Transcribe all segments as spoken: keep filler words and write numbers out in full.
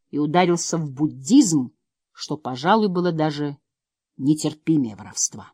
и ударился в буддизм, что, пожалуй, было даже нетерпимее воровства.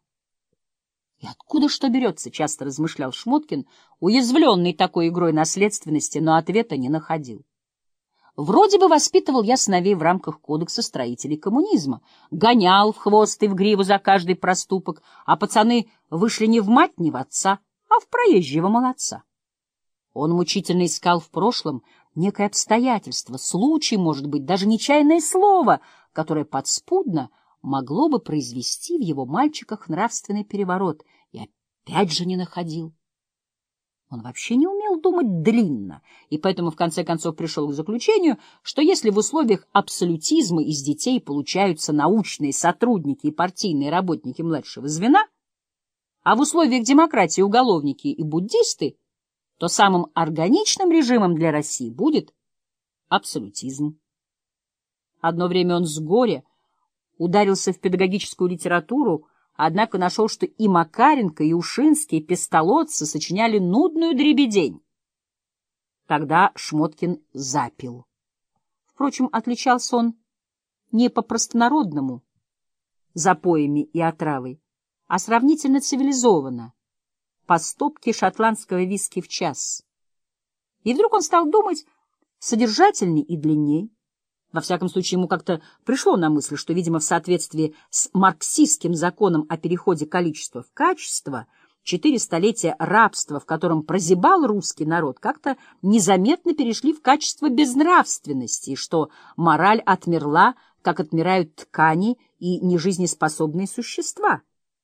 И откуда что берется, часто размышлял Шмоткин, уязвленный такой игрой наследственности, но ответа не находил. Вроде бы воспитывал я сыновей в рамках кодекса строителей коммунизма, гонял в хвост и в гриву за каждый проступок, а пацаны вышли не в мать, не в отца, а в проезжего молодца. Он мучительно искал в прошлом некое обстоятельство, случай, может быть, даже нечаянное слово, которое подспудно могло бы произвести в его мальчиках нравственный переворот, и опять же не находил. Он вообще не умел думать длинно, и поэтому в конце концов пришел к заключению, что если в условиях абсолютизма из детей получаются научные сотрудники и партийные работники младшего звена, а в условиях демократии уголовники и буддисты, то самым органичным режимом для России будет абсолютизм. Одно время он с горя ударился в педагогическую литературу, однако нашел, что и Макаренко, и Ушинский, и пестолотцы сочиняли нудную дребедень. Тогда Шмоткин запил. Впрочем, отличался он не по простонародному, запоями и отравой, а сравнительно цивилизованно, по стопке шотландского виски в час. И вдруг он стал думать содержательней и длинней. Во всяком случае, ему как-то пришло на мысль, что, видимо, в соответствии с марксистским законом о переходе количества в качество, четыре столетия рабства, в котором прозябал русский народ, как-то незаметно перешли в качество безнравственности, и что мораль отмерла, как отмирают ткани и нежизнеспособные существа.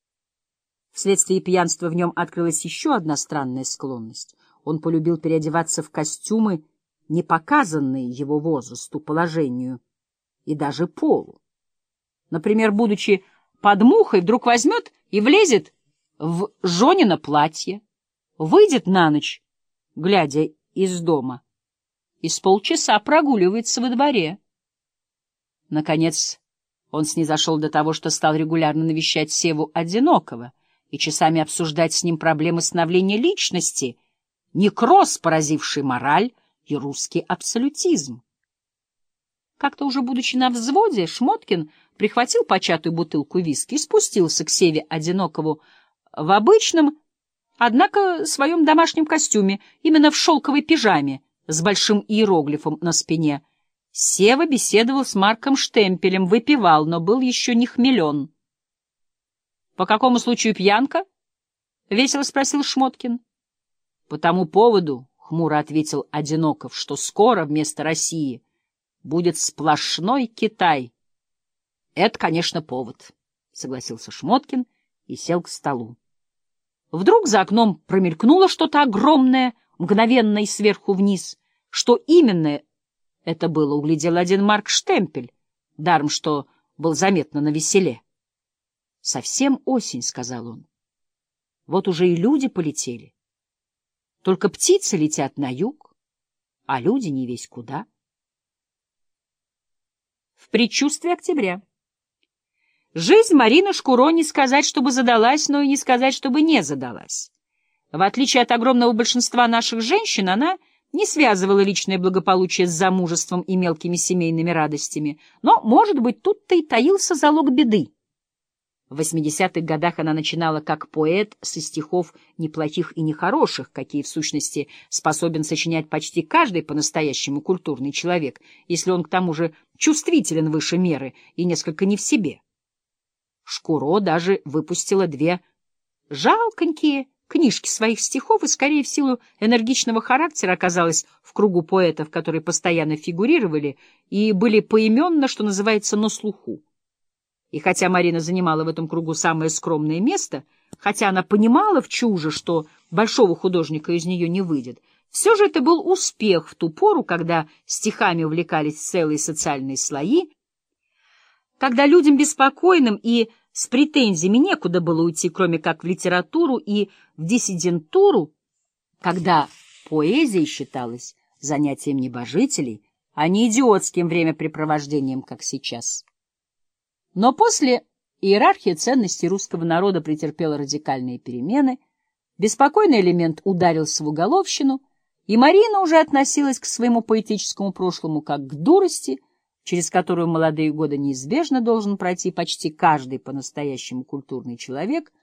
Вследствие пьянства в нем открылась еще одна странная склонность. Он полюбил переодеваться в костюмы, не показанные его возрасту, положению и даже полу. Например, будучи под мухой, вдруг возьмет и влезет в Жонино платье, выйдет на ночь, глядя из дома, и с полчаса прогуливается во дворе. Наконец, он снизошел до того, что стал регулярно навещать Севу Одинокого и часами обсуждать с ним проблемы становления личности, некроз, поразивший мораль, и русский абсолютизм. Как-то уже будучи на взводе, Шмоткин прихватил початую бутылку виски и спустился к Севе Одинокову в обычном, однако своем домашнем костюме, именно в шелковой пижаме с большим иероглифом на спине. Сева беседовал с Марком Штемпелем, выпивал, но был еще не хмелен. — По какому случаю пьянка? — весело спросил Шмоткин. — По тому поводу, — хмуро ответил Одиноков, — что скоро вместо России будет сплошной Китай. — Это, конечно, повод, — согласился Шмоткин и сел к столу. Вдруг за окном промелькнуло что-то огромное, мгновенно и сверху вниз. Что именно это было, углядел один Марк Штемпель, даром что был заметно навеселе. — Совсем осень, — сказал он. — Вот уже и люди полетели. Только птицы летят на юг, а люди не весь куда. В предчувствии октября. Жизнь Марины Шкуро не сказать, чтобы задалась, но и не сказать, чтобы не задалась. В отличие от огромного большинства наших женщин, она не связывала личное благополучие с замужеством и мелкими семейными радостями, но, может быть, тут-то и таился залог беды. В восьмидесятых годах она начинала как поэт со стихов неплохих и нехороших, какие, в сущности, способен сочинять почти каждый по-настоящему культурный человек, если он к тому же чувствителен выше меры и несколько не в себе. Шкуро даже выпустила две жалконькие книжки своих стихов и, скорее, в силу энергичного характера оказалась в кругу поэтов, которые постоянно фигурировали и были поименно, что называется, на слуху. И хотя Марина занимала в этом кругу самое скромное место, хотя она понимала в чуже, что большого художника из нее не выйдет, все же это был успех в ту пору, когда стихами увлекались целые социальные слои, когда людям беспокойным и с претензиями некуда было уйти, кроме как в литературу и в диссидентуру, когда поэзия считалась занятием небожителей, а не идиотским времяпрепровождением, как сейчас. Но после иерархия ценностей русского народа претерпела радикальные перемены, беспокойный элемент ударился в уголовщину, и Марина уже относилась к своему поэтическому прошлому как к дурости, через которую в молодые годы неизбежно должен пройти почти каждый по-настоящему культурный человек,